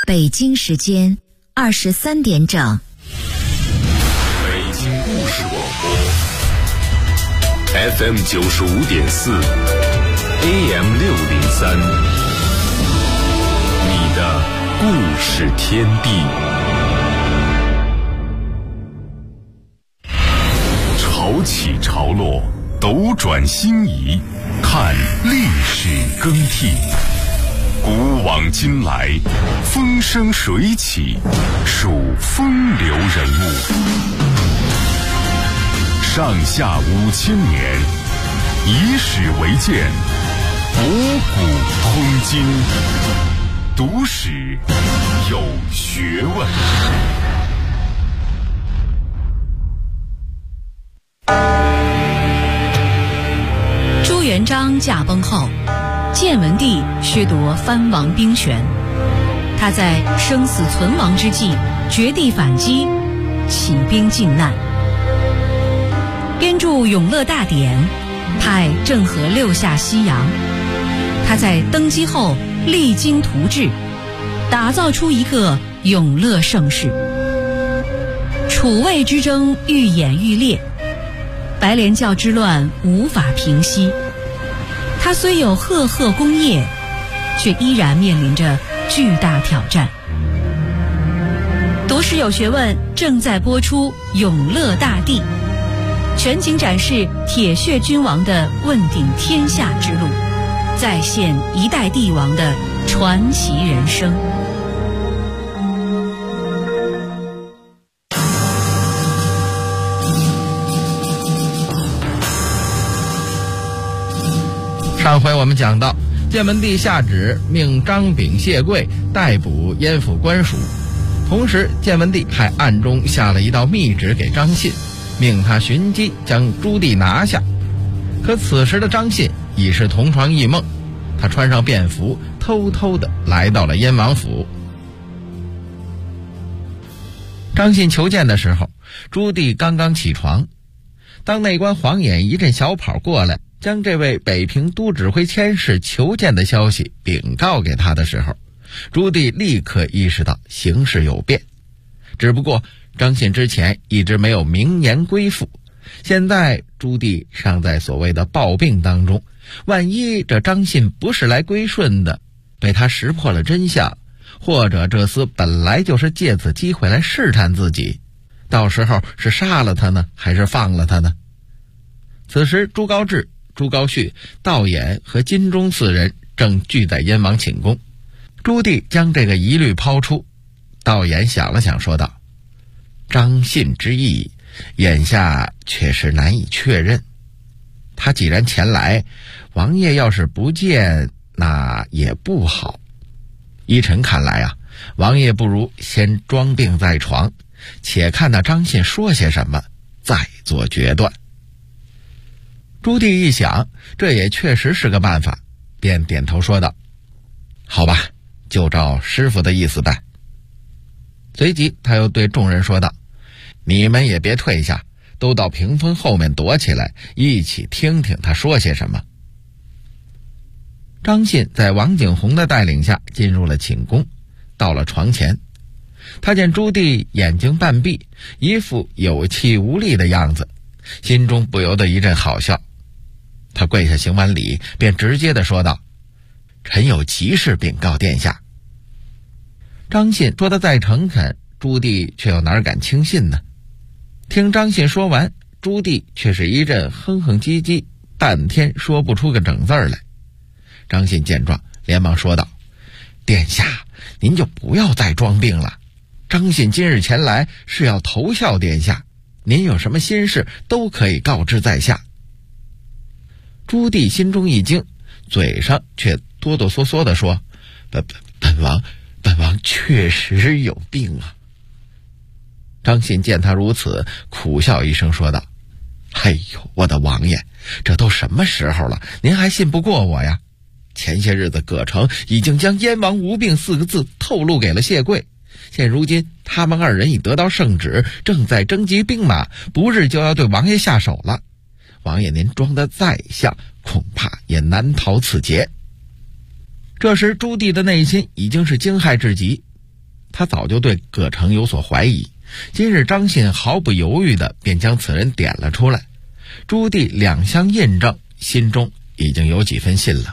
北京时间23点整。 北京故事广播 FM 95.4 AM 603，你的故事天地。潮起潮落，斗转星移，看历史更替。古往今来，风生水起，数风流人物。上下5000年，以史为鉴，博古通今，读史有学问。 朱元璋驾崩后，建文帝削夺藩王兵权，他在生死存亡之际绝地反击，起兵靖难，编著《永乐大典》，派郑和六下西洋。他在登基后励精图治，打造出一个永乐盛世。楚魏之争愈演愈烈，白莲教之乱无法平息。他虽有赫赫功业，却依然面临着巨大挑战。读史有学问正在播出《永乐大帝》，全景展示铁血君王的问鼎天下之路，再现一代帝王的传奇人生。 上回我们讲到，建文帝下旨命张炳谢贵逮捕燕府官署，同时建文帝还暗中下了一道密旨给张信，命他寻机将朱棣拿下。可此时的张信已是同床异梦，他穿上便服，偷偷地来到了燕王府。张信求见的时候，朱棣刚刚起床，当内官黄衍一阵小跑过来，将这位北平都指挥佥事求见的消息禀告给他的时候，朱棣立刻意识到形势有变。只不过张信之前一直没有明言归附，现在朱棣尚在所谓的抱病当中，万一这张信不是来归顺的，被他识破了真相，或者这厮本来就是借此机会来试探自己，到时候是杀了他呢，还是放了他呢？此时朱高炽、朱高煦、道衍和金钟四人正聚在燕王寝宫。朱棣将这个疑虑抛出，道衍想了想说道：张信之意眼下确实难以确认，他既然前来，王爷要是不见，那也不好。依臣看来啊，王爷不如先装病在床，且看那张信说些什么，再做决断。朱棣一想，这也确实是个办法，便点头说道：好吧，就照师傅的意思办。随即他又对众人说道：你们也别退下，都到屏风后面躲起来，一起听听他说些什么。张信在王景洪的带领下进入了寝宫，到了床前，他见朱棣眼睛半闭，一副有气无力的样子，心中不由得一阵好笑。他跪下行完礼，便直接地说道：臣有急事禀告殿下。张信说得再诚恳，朱棣却又哪敢轻信呢？听张信说完，朱棣却是一阵哼哼唧唧，半天说不出个整字来。张信见状，连忙说道：殿下，您就不要再装病了，张信今日前来是要投效殿下，您有什么心事都可以告知在下。朱棣心中一惊，嘴上却哆哆嗦嗦地说：本王确实有病啊。张信见他如此，苦笑一声说道：哎呦，我的王爷，这都什么时候了，您还信不过我呀？前些日子葛城已经将燕王无病4个字透露给了谢贵，现如今他们2人已得到圣旨，正在征集兵马，不日就要对王爷下手了。王爷您装得再像，恐怕也难逃此劫。这时朱棣的内心已经是惊骇至极， 他早就对葛城有所怀疑，今日张信毫不犹豫地便将此人点了出来。朱棣两相印证，心中已经有几分信了。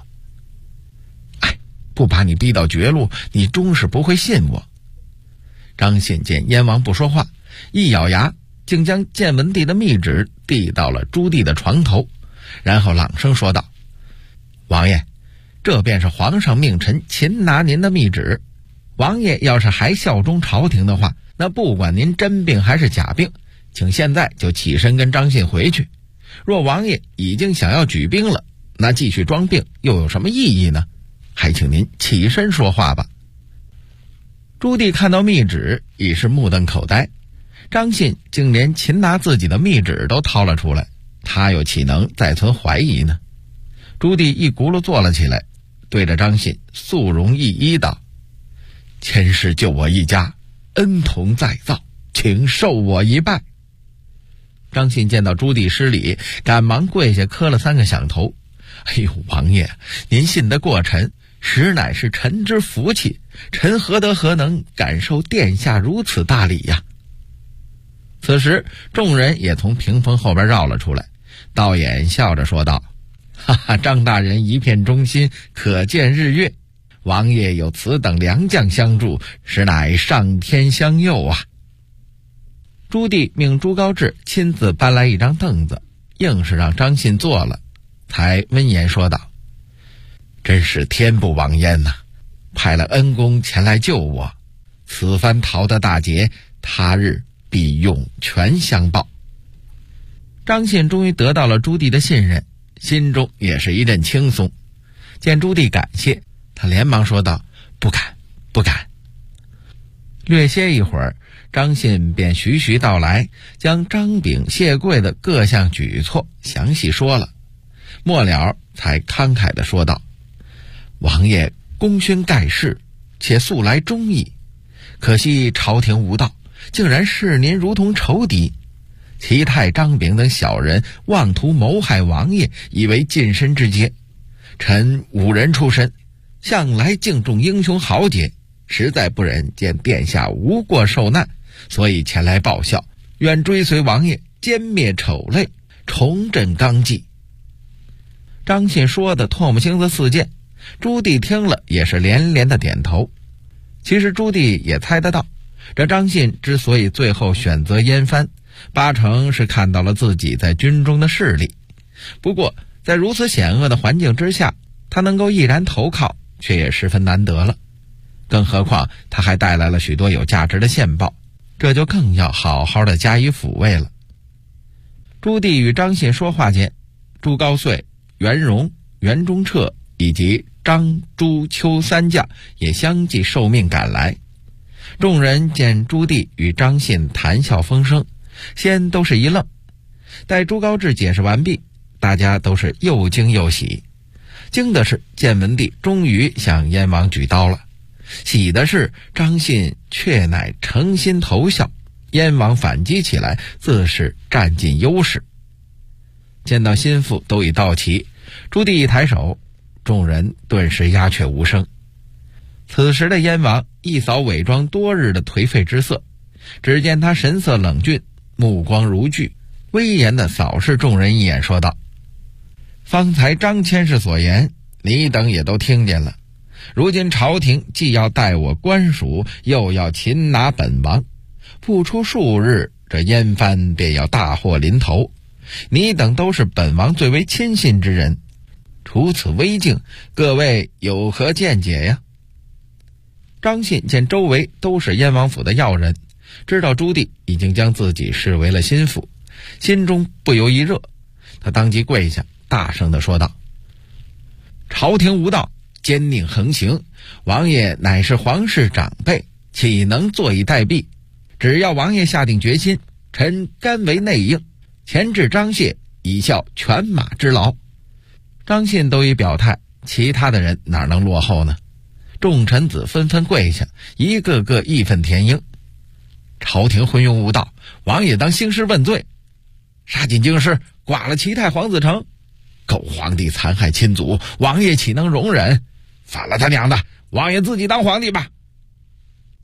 不把你逼到绝路，你终是不会信我。张信见燕王不说话，一咬牙，竟将建文帝的密旨递到了朱棣的床头，然后朗声说道：王爷，这便是皇上命臣擒拿您的密旨。王爷要是还效忠朝廷的话，那不管您真病还是假病，请现在就起身跟张信回去。若王爷已经想要举兵了，那继续装病又有什么意义呢？还请您起身说话吧。朱棣看到密旨已是目瞪口呆，张信竟连擒拿自己的密旨都掏了出来，他又岂能再存怀疑呢？朱棣一轱辘坐了起来，对着张信肃容一一道：前世救我一家，恩同再造，请受我一拜。张信见到朱棣失礼，赶忙跪下磕了3个响头。哎呦，王爷，您信得过臣，实乃是臣之福气，臣何能感受殿下如此大礼呀？此时众人也从屏风后边绕了出来，道衍笑着说道：哈哈，张大人一片忠心，可见日月。王爷有此等良将相助，实乃上天相佑啊。朱棣命朱高炽亲自搬来一张凳子，硬是让张信坐了，才温言说道：真是天不枉焉呐，派了恩公前来救我，此番逃得大劫，他日必涌泉相报。张信终于得到了朱棣的信任，心中也是一阵轻松。见朱棣感谢，他连忙说道：不敢不敢。略歇一会儿，张信便徐徐道来，将张炳谢贵的各项举措详细说了，末了才慷慨地说道：王爷功勋盖世，且素来忠义，可惜朝廷无道，竟然视您如同仇敌。齐泰、张炳等小人妄图谋害王爷，以为近身之阶。臣武人出身，向来敬重英雄豪杰，实在不忍见殿下无过受难，所以前来报效，愿追随王爷歼灭丑类，重振纲纪。张信说的唾沫星子四溅，朱棣听了也是连连的点头。其实朱棣也猜得到，这张信之所以最后选择燕藩，8成是看到了自己在军中的势力。不过在如此险恶的环境之下，他能够毅然投靠，却也十分难得了。更何况他还带来了许多有价值的线报，这就更要好好的加以抚慰了。朱棣与张信说话间，朱高燧、袁荣、袁中彻以及张、朱、邱3将也相继受命赶来。众人见朱棣与张信谈笑风生，先都是一愣，待朱高炽解释完毕，大家都是又惊又喜。惊的是建文帝终于向燕王举刀了，喜的是张信却乃诚心投效，燕王反击起来自是占尽优势。见到心腹都已到齐，朱棣一抬手，众人顿时鸦雀无声。此时的燕王一扫伪装多日的颓废之色，只见他神色冷峻，目光如炬，威严地扫视众人一眼，说道：方才张佥事所言，你等也都听见了。如今朝廷既要带我官署，又要擒拿本王，不出数日，这燕藩便要大祸临头。你等都是本王最为亲信之人，处此危境，各位有何见解呀？张信见周围都是燕王府的要人，知道朱棣已经将自己视为了心腹，心中不由一热，他当即跪下，大声地说道：朝廷无道，奸佞横行，王爷乃是皇室长辈，岂能坐以待毙？只要王爷下定决心，臣甘为内应，前置张谢，以效犬马之劳。张信都已表态，其他的人哪能落后呢？众臣子纷纷跪下，一个个义愤填膺。朝廷昏庸无道，王爷当兴师问罪，杀进京师，剐了齐泰皇子城，狗皇帝残害亲族，王爷岂能容忍？反了他娘的，王爷自己当皇帝吧！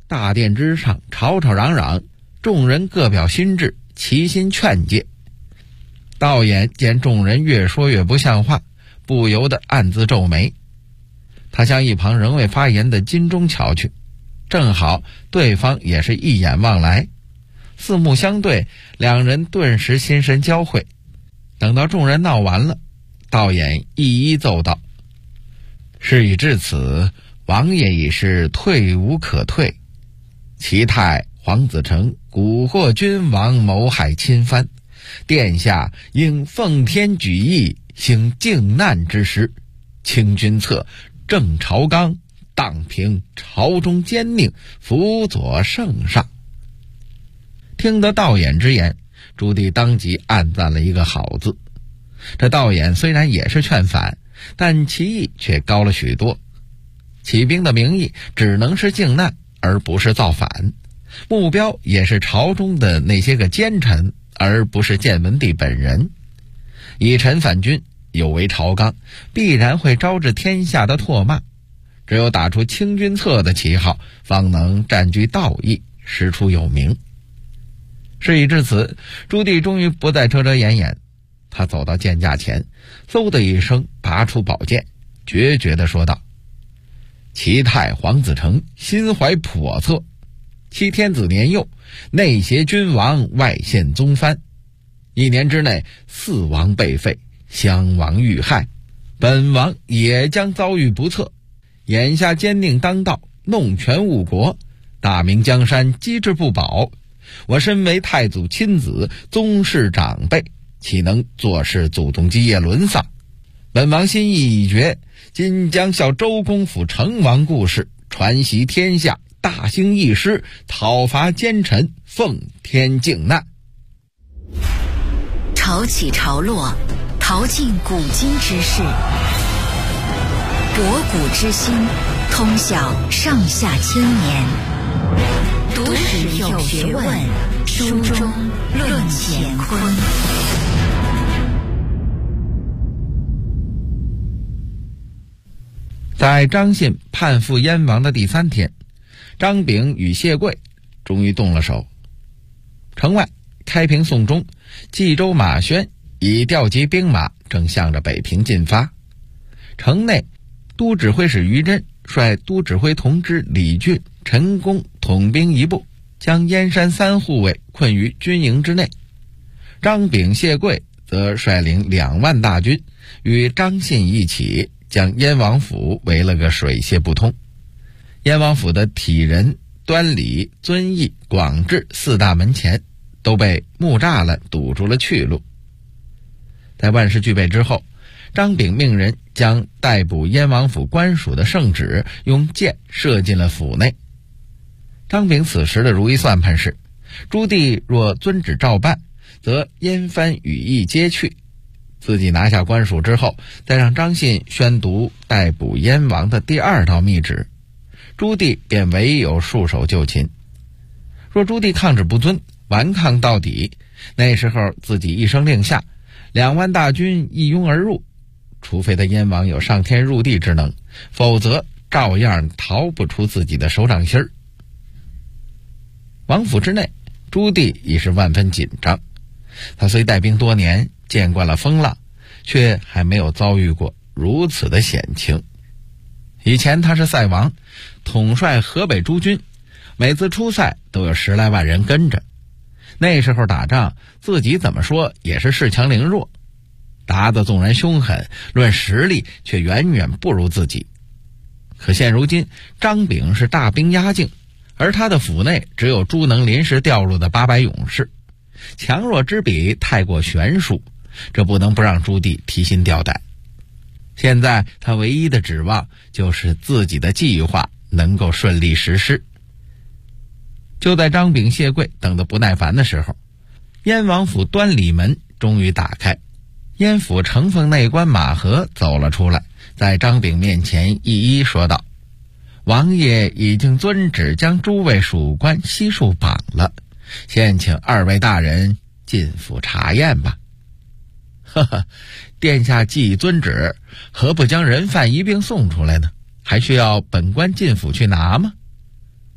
大殿之上吵吵嚷嚷，众人各表心志，齐心劝诫。道衍见众人越说越不像话，不由得暗自皱眉。他向一旁仍未发言的金钟瞧去，正好对方也是一眼望来，四目相对，两人顿时心神交汇。等到众人闹完了，道衍一一奏道：事已至此，王爷已是退无可退。齐泰、黄子成蛊惑君王，谋害亲藩，殿下应奉天举义，行靖难之时，清君侧，正朝纲，荡平朝中奸佞，辅佐圣上。听得道衍之言，朱棣当即暗赞了一个好字。这道衍虽然也是劝反，但其意却高了许多。起兵的名义只能是靖难，而不是造反，目标也是朝中的那些个奸臣，而不是建文帝本人。以臣反君，有违朝纲，必然会招致天下的唾骂。只有打出清君侧的旗号，方能占据道义，师出有名。事已至此，朱棣终于不再遮遮掩掩，他走到剑架前，嗖的一声拔出宝剑，决绝地说道：齐泰、黄子成心怀叵测，其天子年幼，内挟君王，外陷宗藩，1年之内4王被废，襄王遇害，本王也将遭遇不测。眼下奸佞当道，弄权误国，大明江山机智不保，我身为太祖亲子，宗室长辈，岂能坐视祖宗基业沦丧？本王心意已决，今将效周公辅成王故事，传习天下，大兴义师，讨伐奸臣，奉天靖难。 潮起潮落，淘尽古今之事，博古之今，通晓上下千年。读史有学问，书中论乾坤。 在张信叛附燕王的第3天，张炳与谢贵终于动了手。城外，开平宋中，冀州马宣已调集兵马，正向着北平进发。城内，都指挥使于真率都指挥同知李俊、陈宫统兵一部，将燕山3护卫困于军营之内。张炳、谢贵则率领2万大军，与张信一起将燕王府围了个水泄不通。燕王府的体仁、端礼、遵义、广治4大门前都被木栅栏堵住了去路。在万事俱备之后，张炳命人将逮捕燕王府官署的圣旨用箭射进了府内。张炳此时的如意算盘是，朱棣若遵旨照办，则燕藩羽翼皆去，自己拿下官署之后，再让张信宣读逮捕燕王的第2道密旨，朱棣便唯有束手就擒。若朱棣抗旨不遵，顽抗到底，那时候自己一声令下，2万大军一拥而入，除非他燕王有上天入地之能，否则照样逃不出自己的手掌心儿。王府之内，朱棣已是万分紧张。他虽带兵多年，见惯了风浪，却还没有遭遇过如此的险情。以前他是塞王，统帅河北诸军，每次出塞都有10来万人跟着。那时候打仗，自己怎么说也是恃强凌弱，打得纵然凶狠，论实力却远远不如自己。可现如今，张炳是大兵压境，而他的府内只有朱能临时调入的800勇士，强弱之比太过悬殊，这不能不让朱棣提心吊胆。现在他唯一的指望就是自己的计划能够顺利实施。就在张炳、谢贵等得不耐烦的时候，燕王府端礼门终于打开，燕府承奉内官马和走了出来，在张炳面前一一说道：王爷已经遵旨将诸位属官悉数绑了，现请2位大人进府查验吧。呵呵，殿下既已遵旨，何不将人犯一并送出来呢？还需要本官进府去拿吗？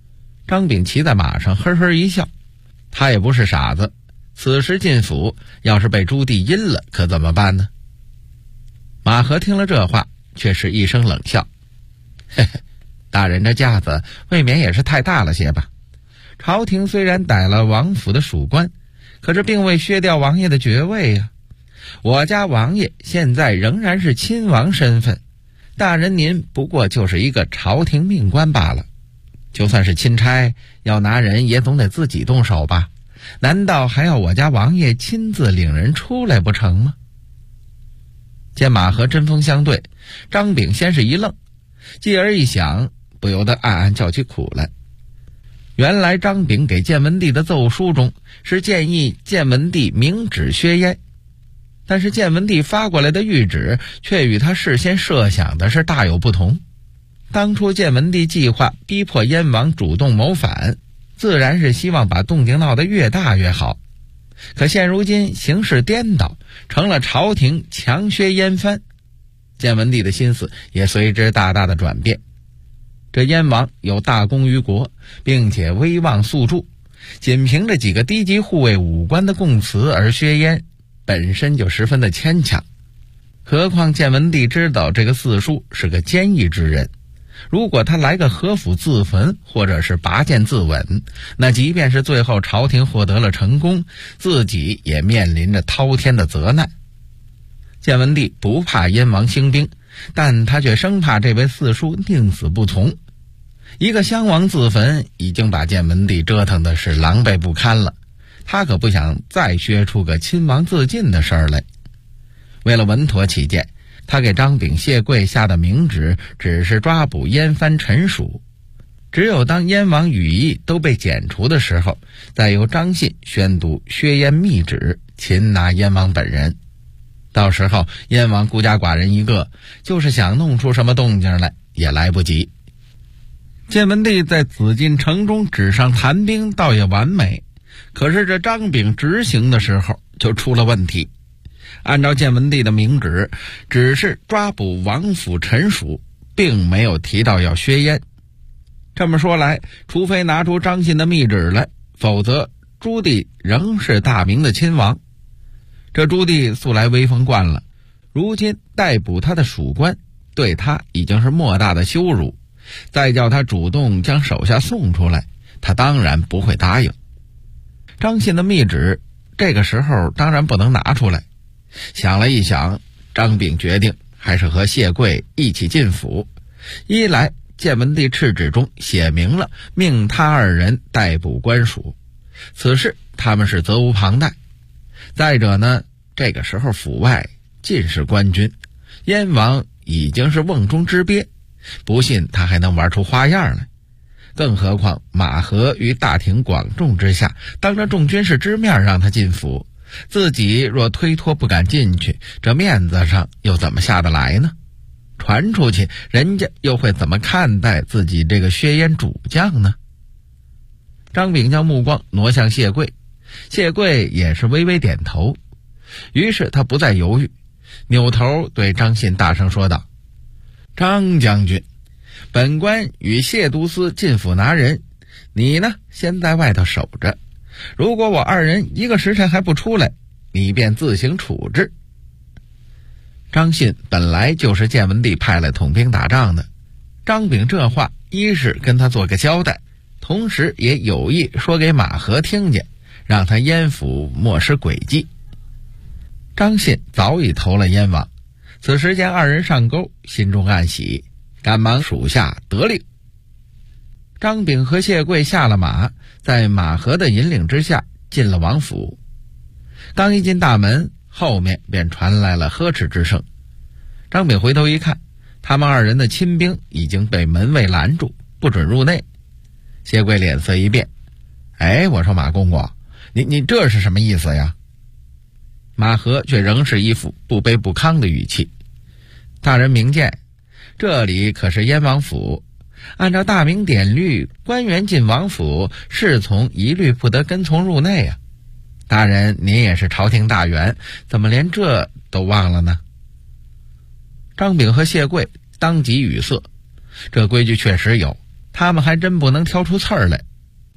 张炳骑在马上呵呵一笑，他也不是傻子，此时进府要是被朱棣阴了可怎么办呢？马和听了这话却是一声冷笑，嘿嘿，大人这架子未免也是太大了些吧。朝廷虽然逮了王府的属官，可是并未削掉王爷的爵位呀。我家王爷现在仍然是亲王身份，大人您不过就是一个朝廷命官罢了。就算是钦差，要拿人也总得自己动手吧？难道还要我家王爷亲自领人出来不成吗？见马和针锋相对，张炳先是一愣，继而一想，不由得暗暗叫起苦来。原来张炳给建文帝的奏书中是建议建文帝明旨削阉，但是建文帝发过来的谕旨却与他事先设想的是大有不同。当初建文帝计划逼迫燕王主动谋反，自然是希望把动静闹得越大越好。可现如今形势颠倒，成了朝廷强削燕藩，建文帝的心思也随之大大的转变。这燕王有大功于国，并且威望素著，仅凭着几个低级护卫武官的供词而削燕，本身就十分的牵强。何况建文帝知道这个四叔是个坚毅之人，如果他来个合府自焚或者是拔剑自刎，那即便是最后朝廷获得了成功，自己也面临着滔天的责难。建文帝不怕燕王兴兵，但他却生怕这位四叔宁死不从。一个襄王自焚已经把建文帝折腾的是狼狈不堪了，他可不想再削出个亲王自尽的事儿来。为了稳妥起见，他给张炳、谢贵下的明旨只是抓捕燕藩臣属，只有当燕王羽翼都被剪除的时候，再由张信宣读削燕密旨，擒拿燕王本人。到时候燕王孤家寡人一个，就是想弄出什么动静来也来不及。建文帝在紫禁城中纸上谈兵倒也完美，可是这张炳执行的时候就出了问题。按照建文帝的明旨，只是抓捕王府臣属，并没有提到要削燕。这么说来，除非拿出张信的密旨来，否则朱棣仍是大明的亲王。这朱棣素来威风惯了，如今逮捕他的属官，对他已经是莫大的羞辱，再叫他主动将手下送出来，他当然不会答应。张信的密旨这个时候当然不能拿出来。想了一想，张炳决定还是和谢贵一起进府。一来建文帝敕旨中写明了命他二人逮捕官属，此事他们是责无旁贷。再者呢，这个时候府外尽是官军，燕王已经是瓮中之鳖，不信他还能玩出花样来。更何况马和于大庭广众之下，当着众军士之面让他进府，自己若推脱不敢进去，这面子上又怎么下得来呢？传出去，人家又会怎么看待自己这个削燕主将呢？张炳将目光挪向谢贵，谢贵也是微微点头。于是他不再犹豫，扭头对张信大声说道：张将军，本官与谢都司进府拿人，你呢先在外头守着，如果我二人一个时辰还不出来，你便自行处置。张信本来就是建文帝派来统兵打仗的，张炳这话一是跟他做个交代，同时也有意说给马和听见，让他燕府莫失诡计。张信早已投了燕王，此时见二人上钩，心中暗喜，赶忙属下得令。张炳和谢贵下了马，在马和的引领之下进了王府。刚一进大门，后面便传来了呵斥之声。张炳回头一看，他们二人的亲兵已经被门卫拦住，不准入内。谢贵脸色一变，我说马公公，你这是什么意思呀？马和却仍是一副不卑不亢的语气：大人明鉴，这里可是燕王府，按照大明典律，官员进王府，侍从一律不得跟从入内啊。大人您也是朝廷大员，怎么连这都忘了呢？张炳和谢贵当即语塞，这规矩确实有，他们还真不能挑出刺儿来，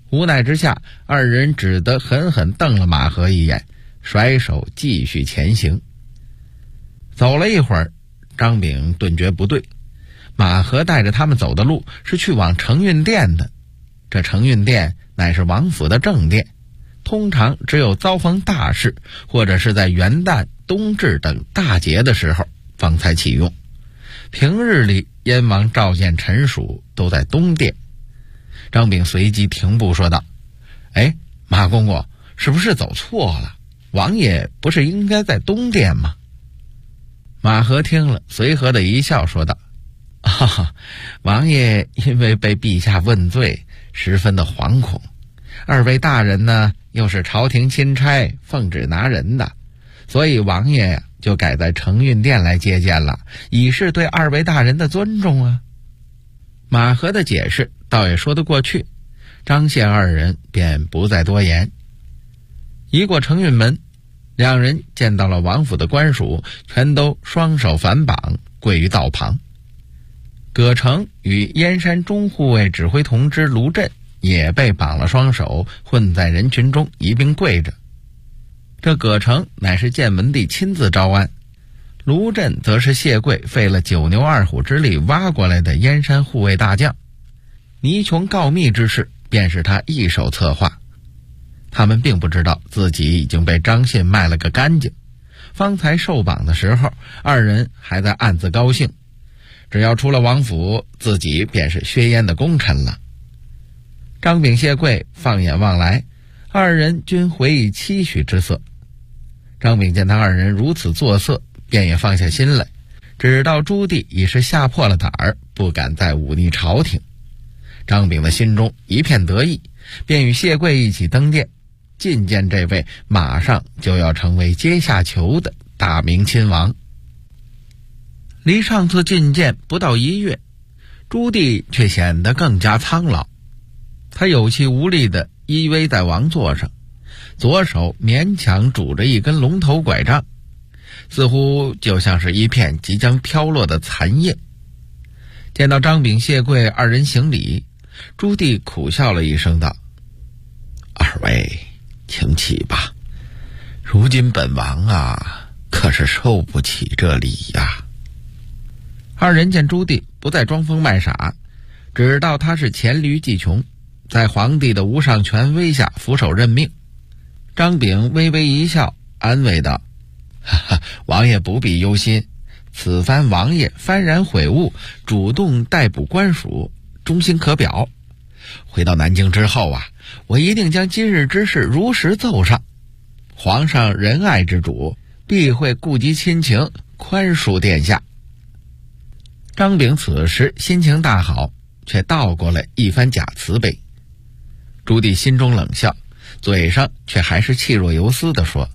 无奈之下，二人只得狠狠瞪了马和一眼，甩手继续前行。走了一会儿，张炳顿觉不对，马和带着他们走的路是去往承运殿的，这承运殿乃是王府的正殿，通常只有遭逢大事或者是在元旦、冬至等大节的时候方才启用，平日里燕王召见臣属都在东殿。张炳随即停步说道：马公公是不是走错了？王爷不是应该在东殿吗？马和听了随和的一笑说道：王爷因为被陛下问罪十分的惶恐，二位大人呢又是朝廷钦差奉旨拿人的，所以王爷就改在承运殿来接见了，以示对二位大人的尊重啊。马和的解释倒也说得过去，张宪二人便不再多言。一过承运门，两人见到了王府的官属，全都双手反绑跪于道旁。葛城与燕山中护卫指挥同知卢震也被绑了双手，混在人群中一并跪着。这葛城乃是建文帝亲自招安，卢震则是谢贵费了9牛2虎之力挖过来的燕山护卫大将，倪琼告密之事便是他一手策划。他们并不知道自己已经被张信卖了个干净，方才受绑的时候，二人还在暗自高兴，只要出了王府，自己便是薛燕的功臣了。张炳、谢贵放眼望来，二人均回以期许之色。张炳见他二人如此作色，便也放下心来，只道朱棣已是吓破了胆儿，不敢再忤逆朝廷。张炳的心中一片得意，便与谢贵一起登殿，觐见这位马上就要成为阶下囚的大明亲王。离上次觐见不到1月，朱棣却显得更加苍老。他有气无力地依偎在王座上，左手勉强拄着一根龙头拐杖，似乎就像是一片即将飘落的残叶。见到张炳、谢贵二人行礼，朱棣苦笑了一声道：二位请起吧，如今本王啊可是受不起这礼呀。二人见朱棣不再装疯卖傻，只道他是黔驴技穷，在皇帝的无上权威下俯首认命。张炳微微一笑，安慰道：王爷不必忧心，此番王爷幡然悔悟，主动逮捕官属，忠心可表。回到南京之后啊，我一定将今日之事如实奏上，皇上仁爱之主，必会顾及亲情，宽恕殿下。张炳此时心情大好，却道过了一番假慈悲。朱棣心中冷笑，嘴上却还是气若游丝地说：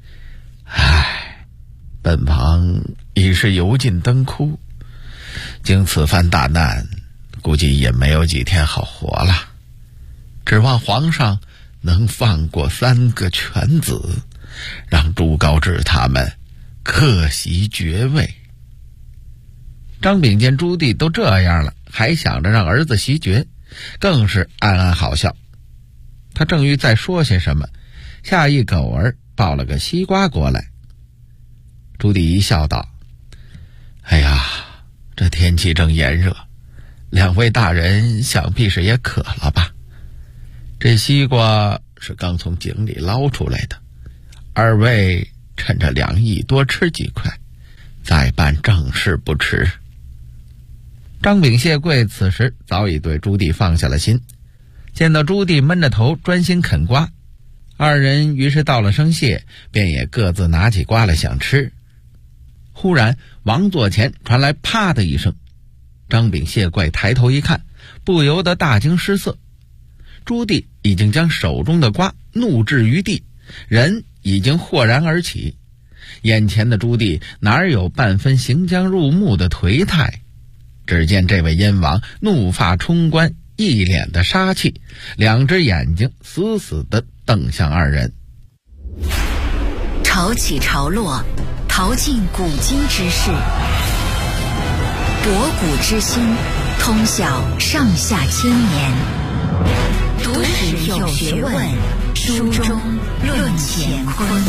本王已是油尽灯枯，经此番大难，估计也没有几天好活了，指望皇上能放过3个犬子，让朱高炽他们各袭爵位。张炳见朱棣都这样了，还想着让儿子袭爵，更是暗暗好笑。他正欲再说些什么，下一狗儿抱了个西瓜过来。朱棣一笑道：这天气正炎热，两位大人想必是也渴了吧？这西瓜是刚从井里捞出来的，二位趁着凉意多吃几块，再办正事不迟。张炳、谢贵此时早已对朱棣放下了心，见到朱棣闷着头专心啃瓜，二人于是道了声谢，便也各自拿起瓜来想吃。忽然王座前传来啪的一声，张炳、谢贵抬头一看，不由得大惊失色。朱棣已经将手中的瓜怒掷于地，人已经豁然而起。眼前的朱棣哪有半分行将入目的颓态？只见这位燕王怒发冲冠，一脸的杀气，两只眼睛死死地瞪向二人。 潮起潮落，淘尽古今之事，博古之心，通晓上下千年。读史有学问，书中论乾坤。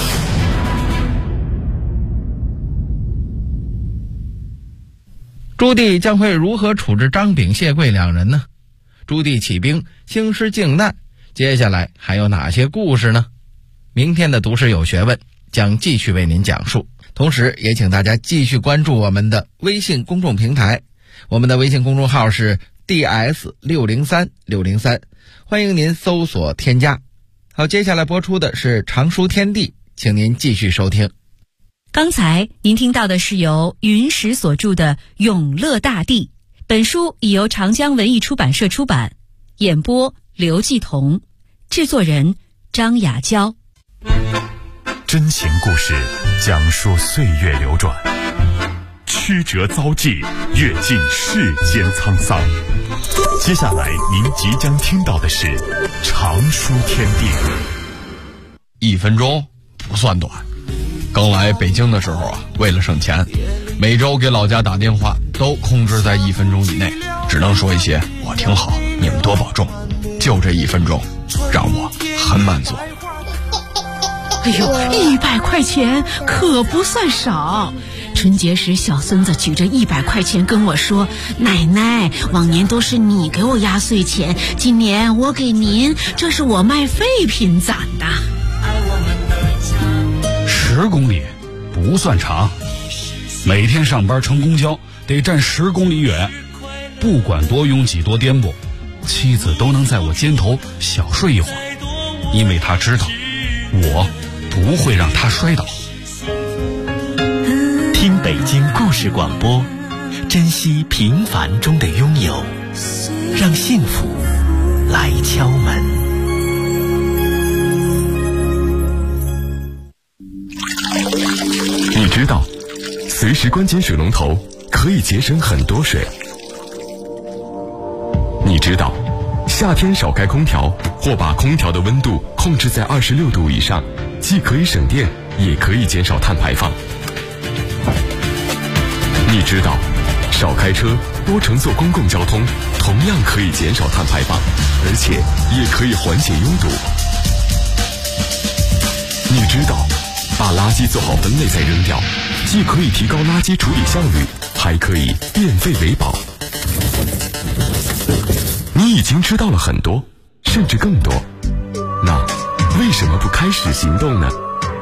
朱棣将会如何处置张炳、谢贵两人呢？朱棣起兵兴师靖难，接下来还有哪些故事呢？明天的读史有学问将继续为您讲述，同时也请大家继续关注我们的微信公众平台，我们的微信公众号是 DS603603，欢迎您搜索添加。好，接下来播出的是常书天地，请您继续收听。 刚才您听到的是由云石所著的《永乐大帝》，本书已由长江文艺出版社出版，演播刘继彤，制作人张雅娇。 真情故事讲述岁月流转，曲折遭际，阅尽世间沧桑。接下来您即将听到的是常书天地。 1分钟不算短。刚来北京的时候为了省钱，每周给老家打电话都控制在1分钟以内，只能说一些我挺好，你们多保重。就这1分钟让我很满足。 哎呦，100块钱可不算少。春节时小孙子举着100块钱跟我说，奶奶，往年都是你给我压岁钱，今年我给您，这是我卖废品攒的。 10公里不算长，每天上班乘公交得站10公里远，不管多拥挤多颠簸，妻子都能在我肩头小睡一会儿，因为她知道我不会让她摔倒。 听北京故事广播，珍惜平凡中的拥有，让幸福来敲门。 你知道随时关紧水龙头可以节省很多水。你知道夏天少开空调或把空调的温度控制在26度以上，既可以省电也可以减少碳排放。你知道少开车多乘坐公共交通同样可以减少碳排放，而且也可以缓解拥堵。你知道把垃圾做好分类再扔掉，既可以提高垃圾处理效率，还可以变废为宝。你已经知道了很多，甚至更多，那为什么不开始行动呢？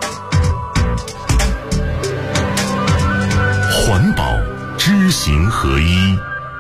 环保知行合一。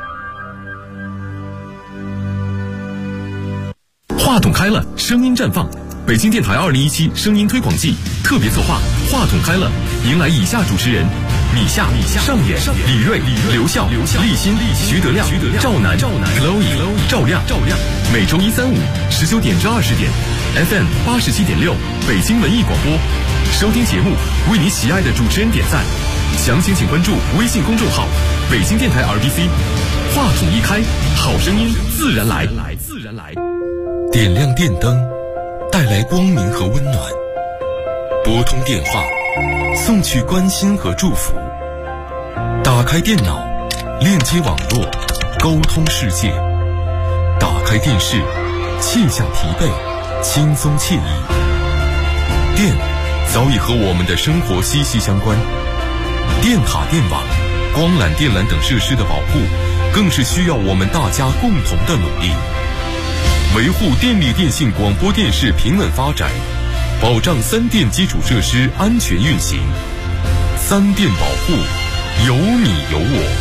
话筒开了，声音绽放。北京电台2017声音推广季特别策划话筒开了，迎来以下主持人：米夏、上演、李锐、刘笑、立新、徐德亮、赵楠、Chloe、赵亮。每周1、3、5 19点至20点 ，FM 87.6北京文艺广播。收听节目，为你喜爱的主持人点赞。详情请关注微信公众号“北京电台 RBC”。话筒一开，好声音自然来。点亮电灯，带来光明和温暖；拨通电话，送去关心和祝福；打开电脑，链接网络，沟通世界；打开电视，卸下疲惫，轻松惬意。电早已和我们的生活息息相关，电塔、电网、光缆、电缆等设施的保护，更是需要我们大家共同的努力。维护电力电信广播电视平稳发展，保障3电基础设施安全运行。3电保护，有你有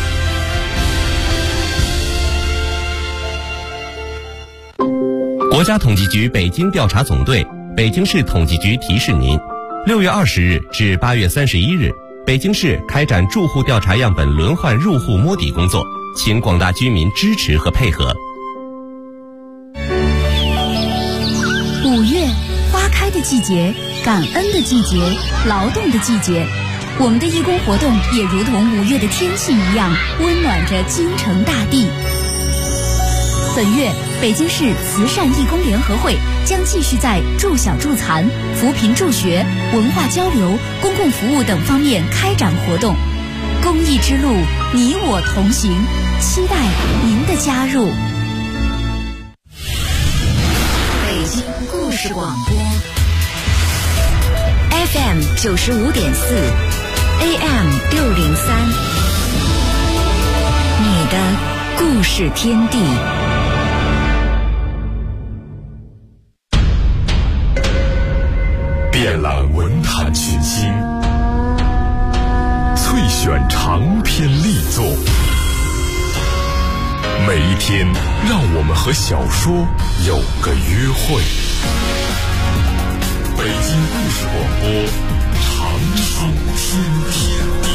我。 国家统计局北京调查总队、北京市统计局提示您：6月20日至8月31日，北京市开展住户调查样本轮换入户摸底工作，请广大居民支持和配合。 5月，花开的季节，感恩的季节，劳动的季节。我们的义工活动也如同5月的天气一样，温暖着京城大地。本月，北京市慈善义工联合会将继续在助小助残、扶贫助学、文化交流、公共服务等方面开展活动。公益之路，你我同行，期待您的加入。 市广播 FM 95.4 AM 603，你的故事天地。 遍览文坛群星，萃选长篇力作。每一天，让我们和小说有个约会。北京故事广播，长寿天地。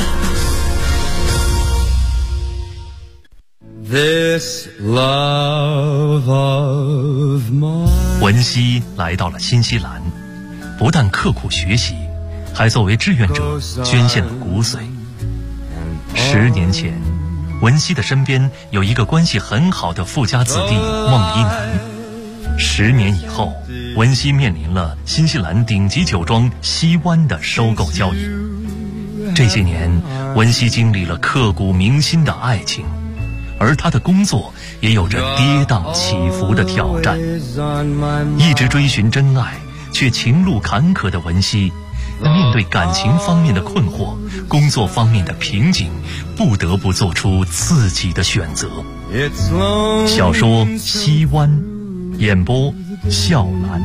This love of mine。 文熙来到了新西兰，不但刻苦学习，还作为志愿者捐献了骨髓。10年前，文熙的身边有一个关系很好的富家子弟孟一楠。10年以后，文熙面临了新西兰顶级酒庄西湾的收购交易。这些年，文熙经历了刻骨铭心的爱情，而他的工作也有着跌宕起伏的挑战。一直追寻真爱却情路坎坷的文熙，在面对感情方面的困惑、工作方面的瓶颈，不得不做出自己的选择。小说《西湾》，演播笑兰。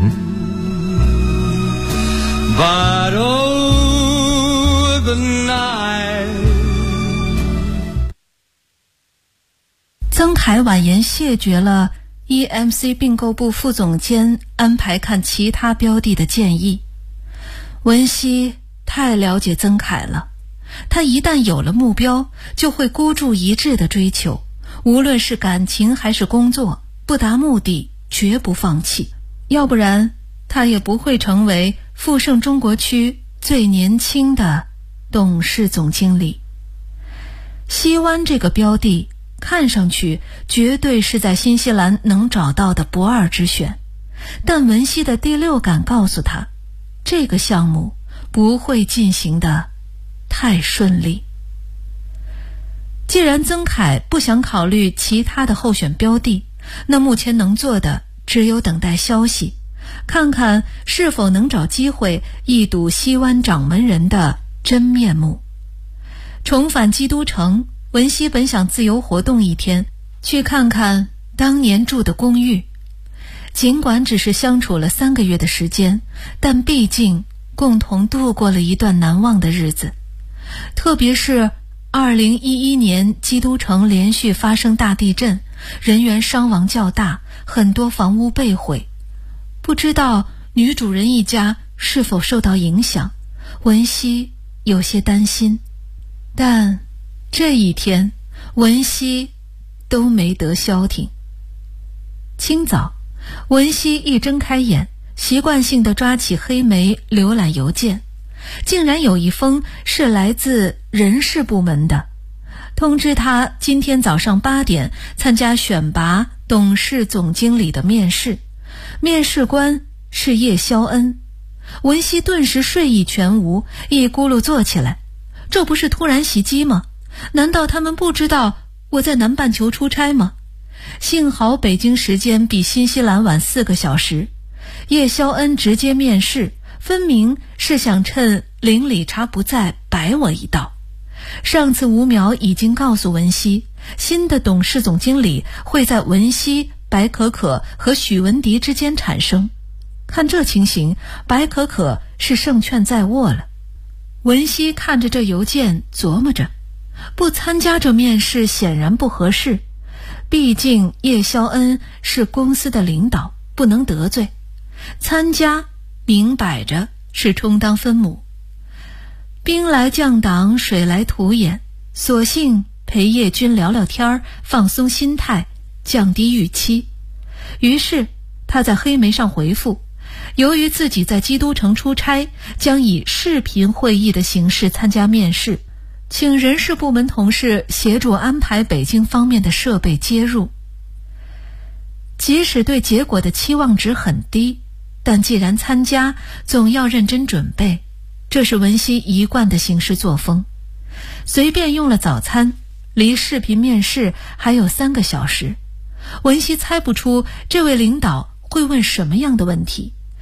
But oh, the night。 曾凯婉言谢绝了 EMC 并购部副总监安排看其他标的的建议。文熙太了解曾凯了，他一旦有了目标，就会孤注一掷的追求，无论是感情还是工作，不达目的绝不放弃，要不然他也不会成为富盛中国区最年轻的董事总经理。西湾这个标的看上去绝对是在新西兰能找到的不二之选，但文熙的第六感告诉他，这个项目不会进行的太顺利。既然曾凯不想考虑其他的候选标的，那目前能做的只有等待消息，看看是否能找机会一睹西湾掌门人的真面目。重返基督城，文熙本想自由活动一天，去看看当年住的公寓。尽管只是相处了3个月的时间，但毕竟共同度过了一段难忘的日子。特别是2011年基督城连续发生大地震，人员伤亡较大，很多房屋被毁。不知道女主人一家是否受到影响，文熙有些担心。但这一天，文熙都没得消停。清早，文熙一睁开眼，习惯性地抓起黑莓浏览邮件，竟然有一封是来自人事部门的，通知他今天早上8点参加选拔董事总经理的面试，面试官是叶肖恩。文熙顿时睡意全无，一咕噜坐起来，这不是突然袭击吗？难道他们不知道我在南半球出差吗？幸好北京时间比新西兰晚4个小时，叶肖恩直接面试，分明是想趁林理查不在摆我一道。上次吴苗已经告诉文熙，新的董事总经理会在文熙、白可可和许文迪之间产生。看这情形，白可可是胜券在握了。文熙看着这邮件，琢磨着，不参加这面试显然不合适，毕竟叶肖恩是公司的领导，不能得罪。参加明摆着是充当分母。兵来将挡，水来土掩，索性陪叶军聊聊天，放松心态，降低预期。于是他在黑莓上回复，由于自己在基督城出差，将以视频会议的形式参加面试，请人事部门同事协助安排北京方面的设备接入。即使对结果的期望值很低，但既然参加，总要认真准备，这是文熙一贯的行事作风。随便用了早餐，离视频面试还有3个小时。文熙猜不出这位领导会问什么样的问题，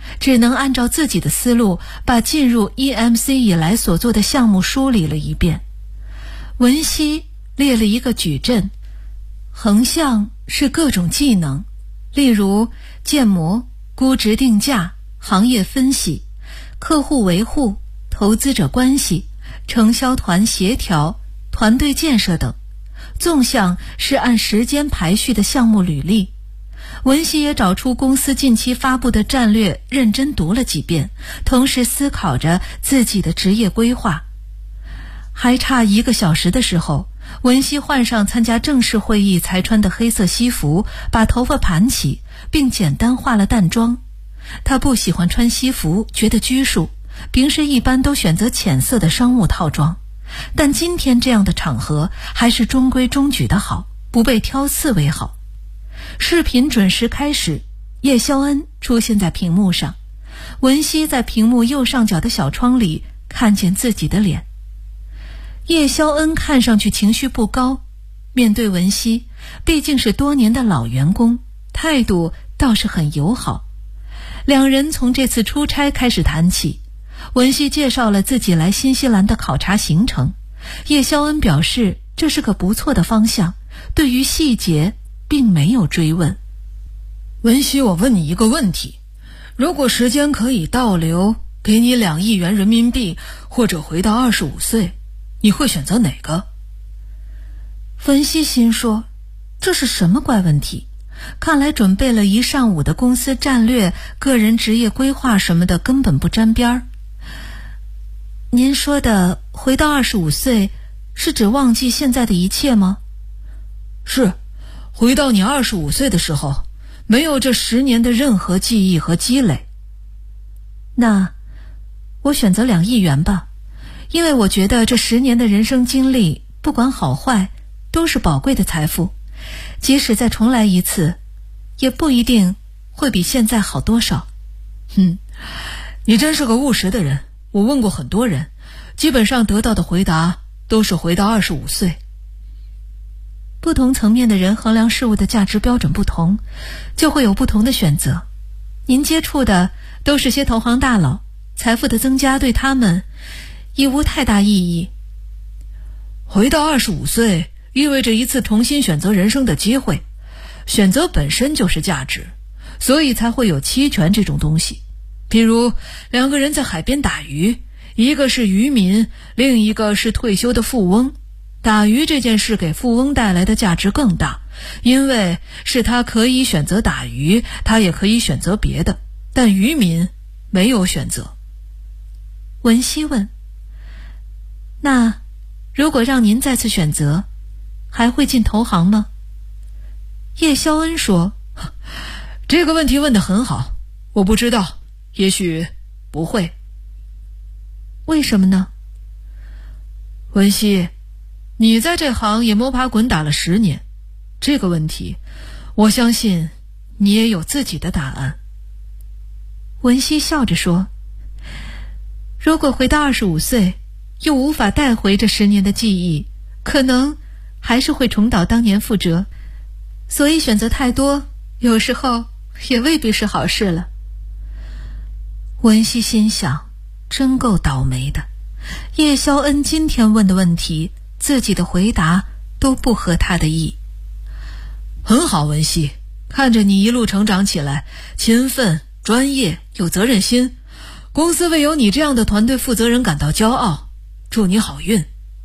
只能按照自己的思路把进入 EMC 以来所做的项目梳理了一遍。文熙列了一个矩阵，横向是各种技能，例如建模、估值定价、行业分析、客户维护、投资者关系、承销团协调、团队建设等。纵向是按时间排序的项目履历。文熙也找出公司近期发布的战略，认真读了几遍，同时思考着自己的职业规划。还差1个小时的时候，文熙换上参加正式会议才穿的黑色西服，把头发盘起，并简单化了淡妆。他不喜欢穿西服，觉得拘束，平时一般都选择浅色的商务套装，但今天这样的场合还是中规中矩的好，不被挑刺为好。视频准时开始，叶肖恩出现在屏幕上，文熙在屏幕右上角的小窗里看见自己的脸。叶肖恩看上去情绪不高，面对文熙，毕竟是多年的老员工，态度倒是很友好。两人从这次出差开始谈起，文熙介绍了自己来新西兰的考察行程，叶肖恩表示这是个不错的方向，对于细节并没有追问。 文熙，我问你一个问题，如果时间可以倒流，给你2亿元人民币，或者回到25岁，你会选择哪个？ 文熙心说，这是什么怪问题？看来准备了一上午的公司战略、个人职业规划什么的根本不沾边儿。您说的回到25岁，是指忘记现在的一切吗？ 是，回到你25岁的时候，没有这10年的任何记忆和积累。 那我选择2亿元吧，因为我觉得这10年的人生经历，不管好坏，都是宝贵的财富，即使再重来一次，也不一定会比现在好多少。 你真是个务实的人。我问过很多人，基本上得到的回答都是回到25岁。 不同层面的人衡量事物的价值标准不同，就会有不同的选择。您接触的都是些投行大佬，财富的增加对他们已无太大意义。 回到25岁意味着一次重新选择人生的机会，选择本身就是价值，所以才会有期权这种东西。比如2个人在海边打鱼，一个是渔民，另一个是退休的富翁。打鱼这件事给富翁带来的价值更大，因为是他可以选择打鱼，他也可以选择别的，但渔民没有选择。 文熙问，那如果让您再次选择，还会进投行吗？ 叶肖恩说，这个问题问得很好，我不知道，也许不会。 为什么呢？ 文熙，你在这行也摸爬滚打了10年，这个问题我相信你也有自己的答案。 文熙笑着说，如果回到25岁又无法带回这10年的记忆，可能还是会重蹈当年覆辙，所以选择太多，有时候也未必是好事了。文熙心想，真够倒霉的。叶肖恩今天问的问题，自己的回答都不合他的意。 很好，文熙，看着你一路成长起来，勤奋、专业、有责任心，公司为有你这样的团队负责人感到骄傲，祝你好运。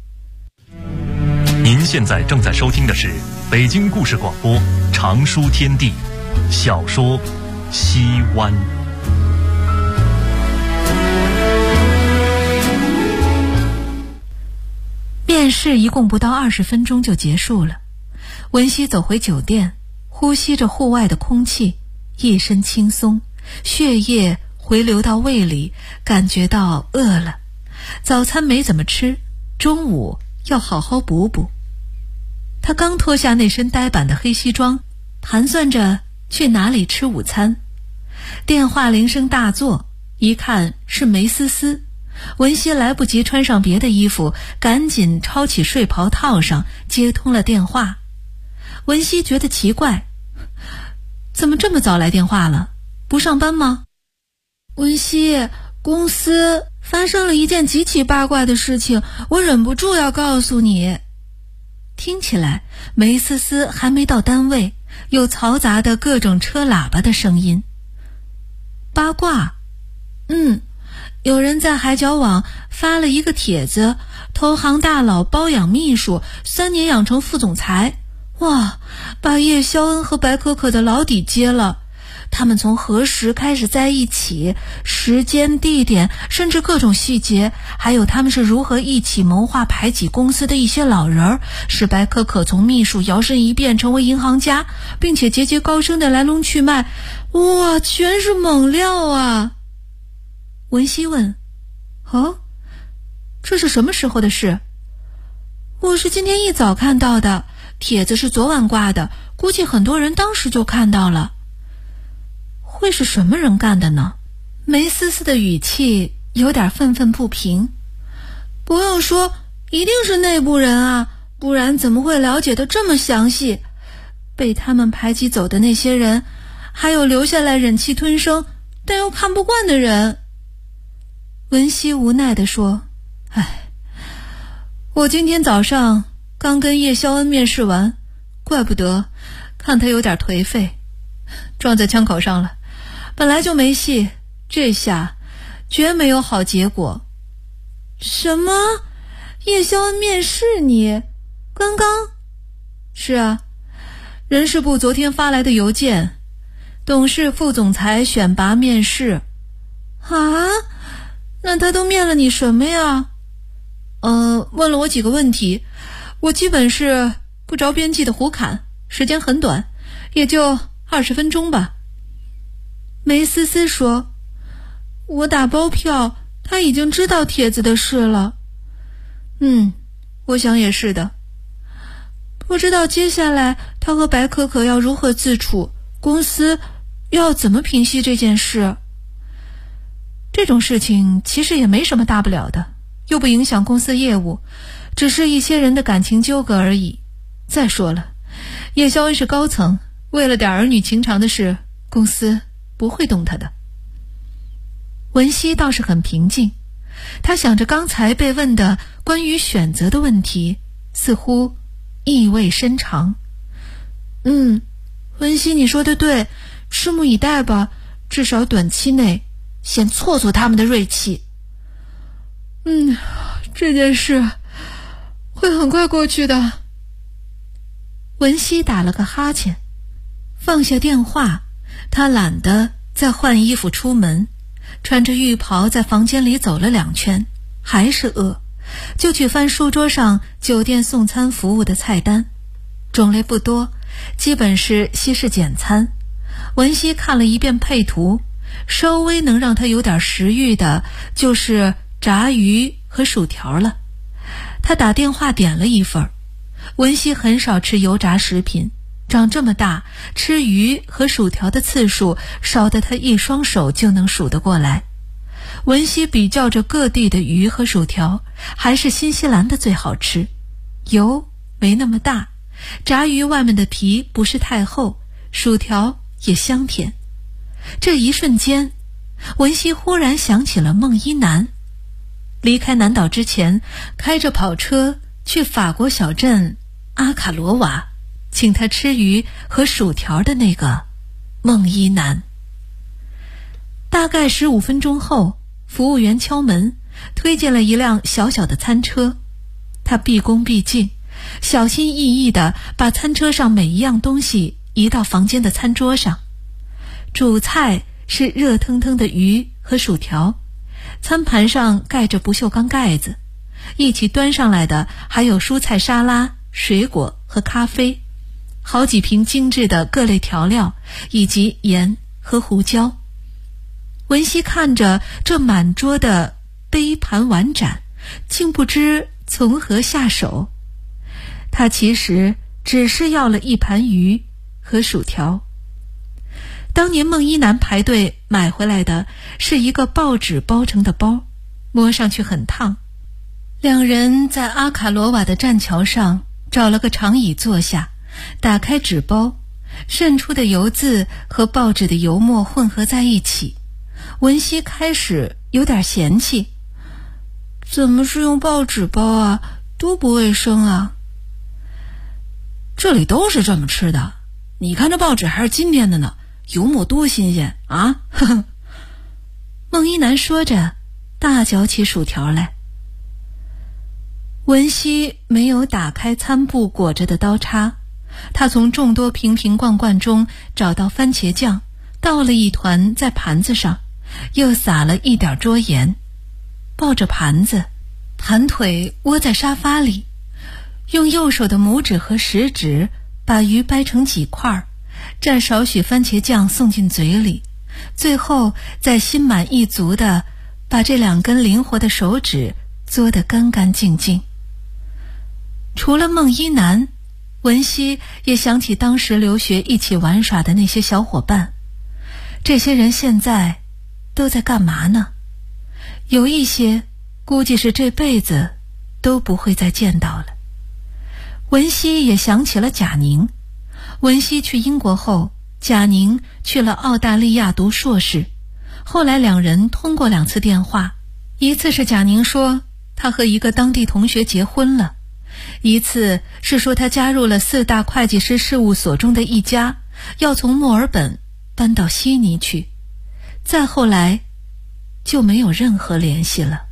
您现在正在收听的是北京故事广播长书天地小说《西湾》。 面试一共不到20分钟就结束了，文熙走回酒店，呼吸着户外的空气，一身轻松，血液回流到胃里，感觉到饿了。早餐没怎么吃，中午要好好补补。他刚脱下那身呆板的黑西装，盘算着去哪里吃午餐。电话铃声大作，一看是梅思思。文熙来不及穿上别的衣服，赶紧抄起睡袍套上，接通了电话。文熙觉得奇怪，怎么这么早来电话了？不上班吗？ 文熙，公司发生了一件极其八卦的事情，我忍不住要告诉你。听起来梅思思还没到单位，有嘈杂的各种车喇叭的声音。八卦？有人在海角网发了一个帖子，投行大佬包养秘书，3年养成副总裁。哇，把叶肖恩和白可可的老底揭了。他们从何时开始在一起，时间、地点，甚至各种细节，还有他们是如何一起谋划排挤公司的一些老人儿，使白可可从秘书摇身一变成为银行家，并且节节高升的来龙去脉，哇，全是猛料啊！文熙问：这是什么时候的事？我是今天一早看到的，帖子是昨晚挂的，估计很多人当时就看到了。会是什么人干的呢？梅思思的语气有点愤愤不平。不用说，一定是内部人啊，不然怎么会了解得这么详细？被他们排挤走的那些人，还有留下来忍气吞声但又看不惯的人。文熙无奈地说：我今天早上刚跟叶肖恩面试完，怪不得看他有点颓废，撞在枪口上了。本来就没戏，这下绝没有好结果。什么？叶肖恩面试你？刚刚？是啊，人事部昨天发来的邮件，董事副总裁选拔面试。那他都面了你什么呀？问了我几个问题，我基本是不着边际的胡侃，时间很短，也就20分钟吧。梅思思说：我打包票，他已经知道帖子的事了。我想也是的。不知道接下来他和白可可要如何自处，公司要怎么平息这件事。这种事情其实也没什么大不了的，又不影响公司业务，只是一些人的感情纠葛而已。再说了，叶肖恩是高层，为了点儿女情长的事，公司不会动他的。文熙倒是很平静，他想着刚才被问的关于选择的问题，似乎意味深长。文熙你说的对，拭目以待吧，至少短期内先挫挫他们的锐气。这件事会很快过去的。文熙打了个哈欠，放下电话，他懒得再换衣服出门，穿着浴袍在房间里走了2圈，还是饿，就去翻书桌上酒店送餐服务的菜单，种类不多，基本是西式简餐。文熙看了一遍配图，稍微能让他有点食欲的就是炸鱼和薯条了。他打电话点了一份。文熙很少吃油炸食品，长这么大，吃鱼和薯条的次数少得他一双手就能数得过来。文熙比较着各地的鱼和薯条，还是新西兰的最好吃，油没那么大，炸鱼外面的皮不是太厚，薯条也香甜。这一瞬间，文熙忽然想起了孟一楠。离开南岛之前，开着跑车去法国小镇阿卡罗瓦，请他吃鱼和薯条的那个孟一楠。大概15分钟后，服务员敲门，推进了一辆小小的餐车。他毕恭毕敬，小心翼翼地把餐车上每一样东西移到房间的餐桌上。主菜是热腾腾的鱼和薯条，餐盘上盖着不锈钢盖子，一起端上来的还有蔬菜沙拉、水果和咖啡，好几瓶精致的各类调料，以及盐和胡椒。文熙看着这满桌的杯盘碗盏，竟不知从何下手。他其实只是要了一盘鱼和薯条。当年孟一楠排队买回来的是一个报纸包成的包，摸上去很烫。两人在阿卡罗瓦的栈桥上找了个长椅坐下，打开纸包，渗出的油渍和报纸的油墨混合在一起， 文熙开始有点嫌弃，怎么是用报纸包啊，多不卫生啊。 这里都是这么吃的，你看这报纸还是今天的呢，油墨多新鲜啊！呵呵。 孟一楠说着大嚼起薯条来。文熙没有打开餐布裹着的刀叉，他从众多瓶瓶罐罐中找到番茄酱，倒了一团在盘子上，又撒了一点桌盐，抱着盘子，盘腿窝在沙发里，用右手的拇指和食指把鱼掰成几块，蘸少许番茄酱送进嘴里，最后再心满意足地把这2根灵活的手指嘬得干干净净。除了孟一楠，文熙也想起当时留学一起玩耍的那些小伙伴，这些人现在都在干嘛呢？有一些估计是这辈子都不会再见到了。文熙也想起了贾宁，文熙去英国后，贾宁去了澳大利亚读硕士，后来2人通过2次电话，一次是贾宁说他和一个当地同学结婚了，一次是说他加入了4大会计师事务所中的一家，要从墨尔本搬到悉尼去，再后来就没有任何联系了。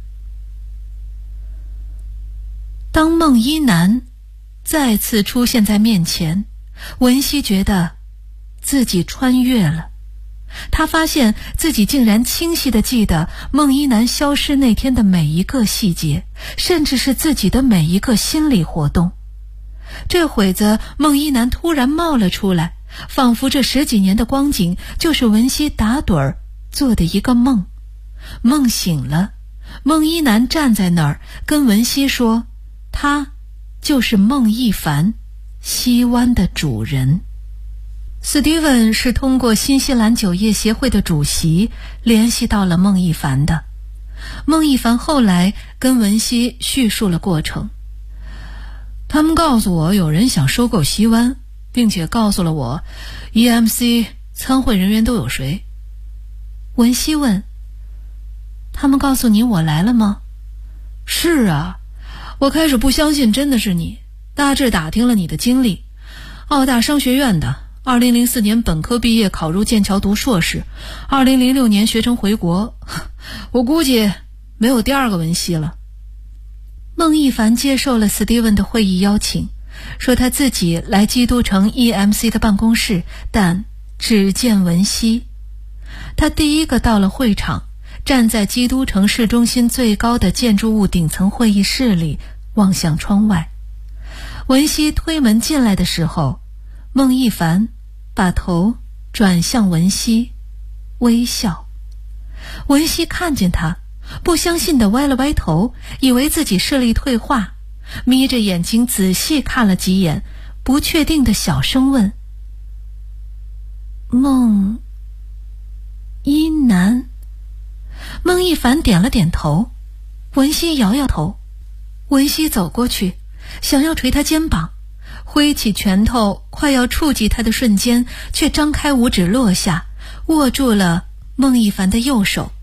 当孟一楠再次出现在面前，文熙觉得自己穿越了。他发现自己竟然清晰地记得孟一楠消失那天的每一个细节，甚至是自己的每一个心理活动。这会子孟一楠突然冒了出来，仿佛这10几年的光景就是文熙打盹儿做的一个梦。梦醒了，孟一楠站在那儿跟文熙说，他就是孟一凡，西湾的主人。史蒂文是通过新西兰酒业协会的主席联系到了孟一凡的。孟一凡后来跟文熙叙述了过程。 他们告诉我有人想收购西湾，并且告诉了我 EMC 参会人员都有谁。 文熙问，他们告诉你我来了吗？ 是啊，我开始不相信真的是你，大致打听了你的经历，澳大商学院的2004年本科毕业，考入剑桥读硕士，2006年学成回国，我估计没有第2个文熙了。 孟一凡接受了史蒂文的会议邀请，说他自己来基督城 EMC 的办公室，但只见文熙。他第一个到了会场，站在基督城市中心最高的建筑物顶层会议室里，望向窗外。文熙推门进来的时候，孟一凡把头转向文熙，微笑。文熙看见他，不相信地歪了歪头，以为自己视力退化，眯着眼睛仔细看了几眼，不确定地小声问，孟一楠。孟一凡点了点头，文熙摇摇头。文熙走过去，想要捶他肩膀，挥起拳头快要触及他的瞬间，却张开五指落下，握住了孟一凡的右手。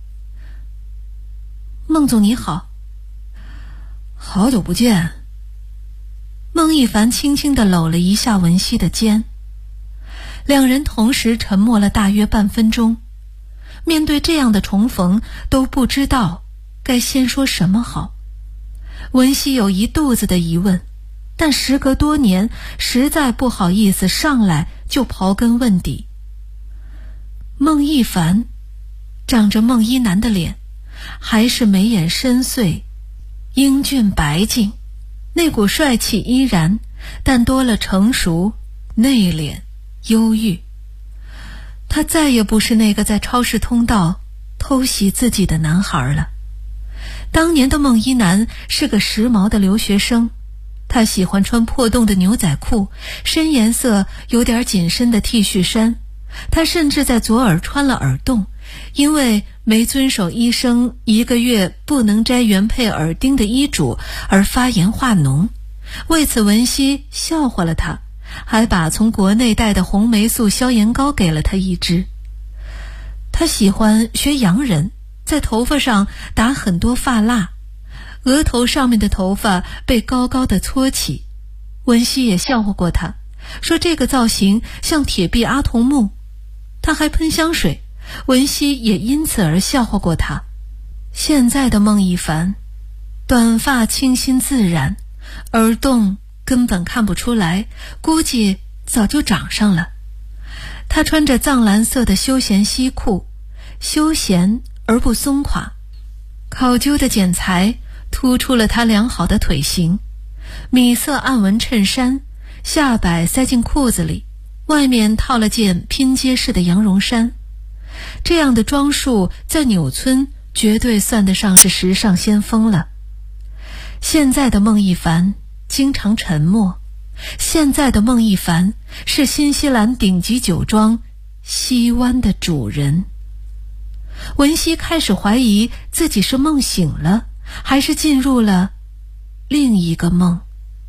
孟总你好。 好久不见。 孟一凡轻轻地搂了一下文熙的肩。2人同时沉默了大约半分钟，面对这样的重逢，都不知道该先说什么好。文熙有一肚子的疑问，但时隔多年，实在不好意思上来就刨根问底。孟一凡长着孟一楠的脸，还是眉眼深邃，英俊白净，那股帅气依然，但多了成熟、内敛、忧郁。他再也不是那个在超市通道偷袭自己的男孩了。当年的孟一楠是个时髦的留学生，他喜欢穿破洞的牛仔裤，深颜色有点紧身的 T 恤衫，他甚至在左耳穿了耳洞，因为没遵守医生1个月不能摘原配耳钉的医嘱而发炎化脓。为此文熙笑话了他，还把从国内带的红霉素消炎膏给了他1支。 他喜欢学洋人，在头发上打很多发蜡，额头上面的头发被高高的搓起。文熙也笑话过他，说这个造型像铁臂阿童木。他还喷香水，文熙也因此而笑话过他。现在的孟一凡，短发清新自然，耳洞根本看不出来，估计早就长上了。他穿着藏蓝色的休闲西裤，休闲而不松垮，考究的剪裁突出了他良好的腿型。米色暗纹衬衫，下摆塞进裤子里，外面套了件拼接式的羊绒衫。这样的装束在纽村绝对算得上是时尚先锋了。现在的孟一凡经常沉默，现在的孟一凡是新西兰顶级酒庄西湾的主人。文熙开始怀疑自己是梦醒了，还是进入了另一个梦。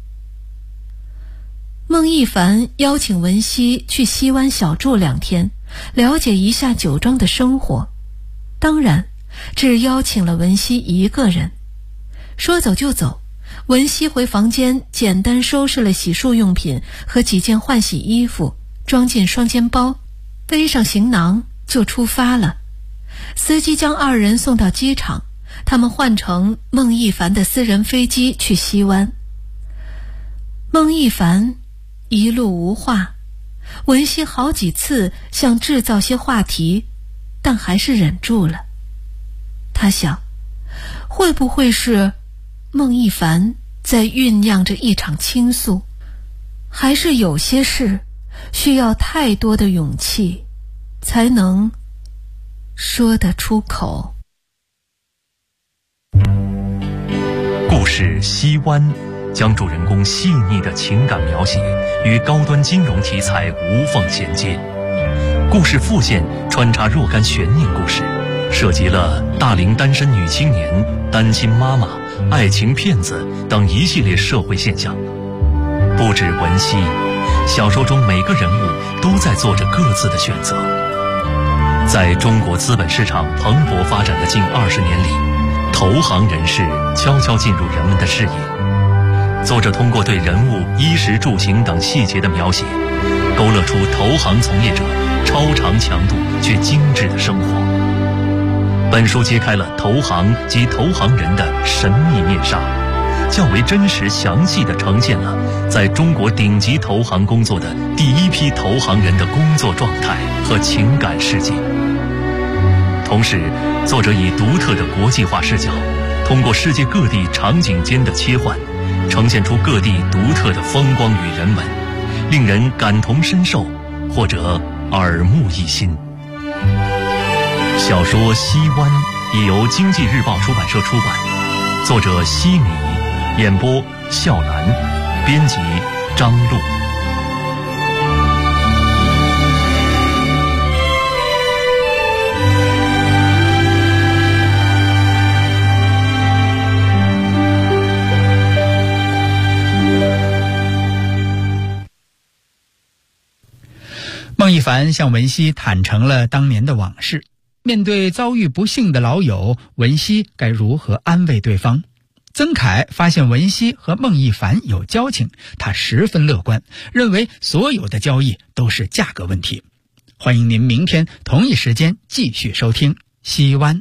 孟一凡邀请文熙去西湾小住2天，了解一下酒庄的生活，当然只邀请了文熙一个人。说走就走，文熙回房间简单收拾了洗漱用品和几件换洗衣服，装进双肩包，背上行囊就出发了。司机将2人送到机场，他们换乘孟一凡的私人飞机去西湾。孟一凡一路无话，文熙好几次想制造些话题，但还是忍住了。他想，会不会是孟一凡在酝酿着一场倾诉，还是有些事需要太多的勇气才能说得出口。 故事《西湾》将主人公细腻的情感描写与高端金融题材无缝衔接。故事副线穿插若干悬念故事，涉及了大龄单身女青年、单亲妈妈、爱情骗子等一系列社会现象。不止文熙，小说中每个人物都在做着各自的选择。在中国资本市场蓬勃发展的近20年里，投行人士悄悄进入人们的视野。作者通过对人物衣食住行等细节的描写，勾勒出投行从业者超长强度却精致的生活。本书揭开了投行及投行人的神秘面纱，较为真实详细地呈现了在中国顶级投行工作的第一批投行人的工作状态和情感世界。同时，作者以独特的国际化视角，通过世界各地场景间的切换，呈现出各地独特的风光与人文，令人感同身受或者耳目一新。小说《西湾》已由经济日报出版社出版，作者西米，演播笑兰，编辑张璐。 孟一凡向文熙坦诚了当年的往事，面对遭遇不幸的老友，文熙该如何安慰对方？曾凯发现文熙和孟一凡有交情，他十分乐观，认为所有的交易都是价格问题。欢迎您明天同一时间继续收听《西湾》。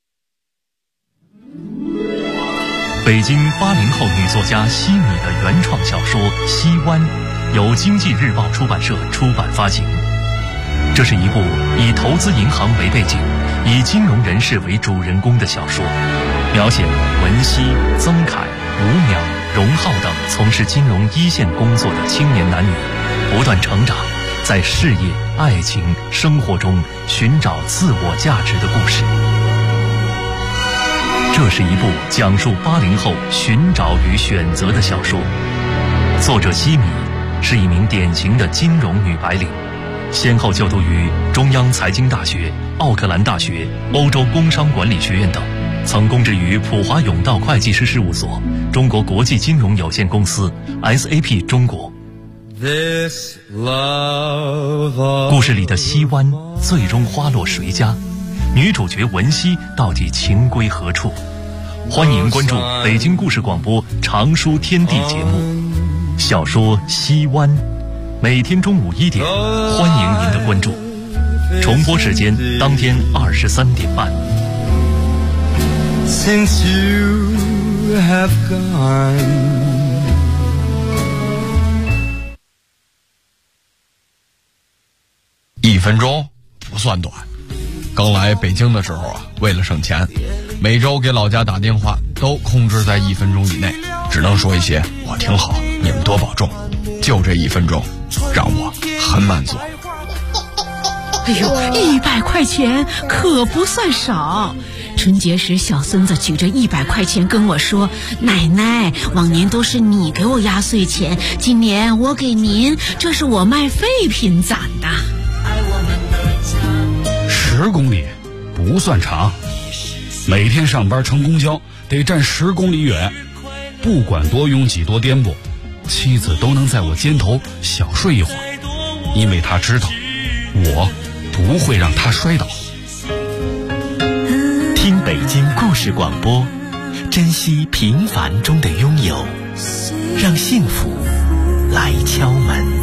北京80后女作家西米的原创小说《西湾》由经济日报出版社出版发行。这是一部以投资银行为背景，以金融人士为主人公的小说，描写了文熙、曾凯、吴淼、荣浩等从事金融一线工作的青年男女不断成长，在事业、爱情、生活中寻找自我价值的故事。这是一部讲述80后寻找与选择的小说。作者西米是一名典型的金融女白领，先后就读于中央财经大学、奥克兰大学、欧洲工商管理学院等，曾供职于普华永道会计师事务所、中国国际金融有限公司、SAP 中国。故事里的西湾最终花落谁家， 女主角文熙到底情归何处？欢迎关注北京故事广播常书天地节目，小说《西湾》，每天中午1点，欢迎您的关注。重播时间当天23点半。 Since you have gone, 1分钟不算短。刚来北京的时候啊，为了省钱，每周给老家打电话都控制在1分钟以内，只能说一些我挺好，你们多保重。就这1分钟，让我很满足。 哎呦，100块钱可不算少。春节时，小孙子举着100块钱跟我说：“奶奶，往年都是你给我压岁钱，今年我给您，这是我卖废品攒的。 ”10公里不算长，每天上班乘公交得站10公里远，不管多拥挤多颠簸，妻子都能在我肩头小睡一会儿，因为她知道我不会让她摔倒。 听北京故事广播，珍惜平凡中的拥有，让幸福来敲门。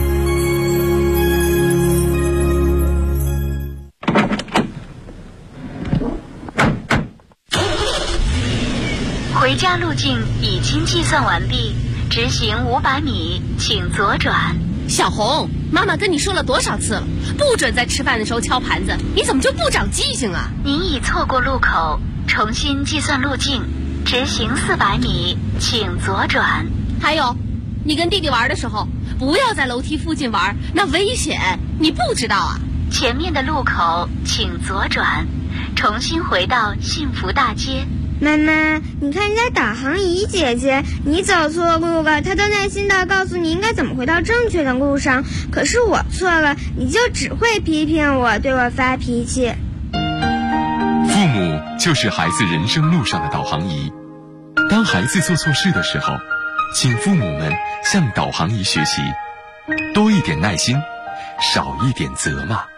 回家路径已经计算完毕，直行500米，请左转。 小红，妈妈跟你说了多少次了，不准在吃饭的时候敲盘子，你怎么就不长记性啊？ 您已错过路口，重新计算路径，直行400米，请左转。 还有，你跟弟弟玩的时候，不要在楼梯附近玩，那危险，你不知道啊？ 前面的路口请左转，重新回到幸福大街。 妈妈，你看人家导航仪姐姐，你走错路了，她都耐心地告诉你应该怎么回到正确的路上。可是我错了，你就只会批评我，对我发脾气。 父母就是孩子人生路上的导航仪。当孩子做错事的时候，请父母们向导航仪学习，多一点耐心，少一点责骂。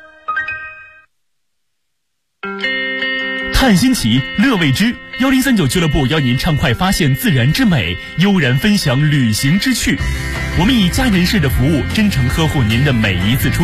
探新奇，乐未知，1039俱乐部邀您畅快发现自然之美，悠然分享旅行之趣。我们以家人式的服务，真诚呵护您的每一次出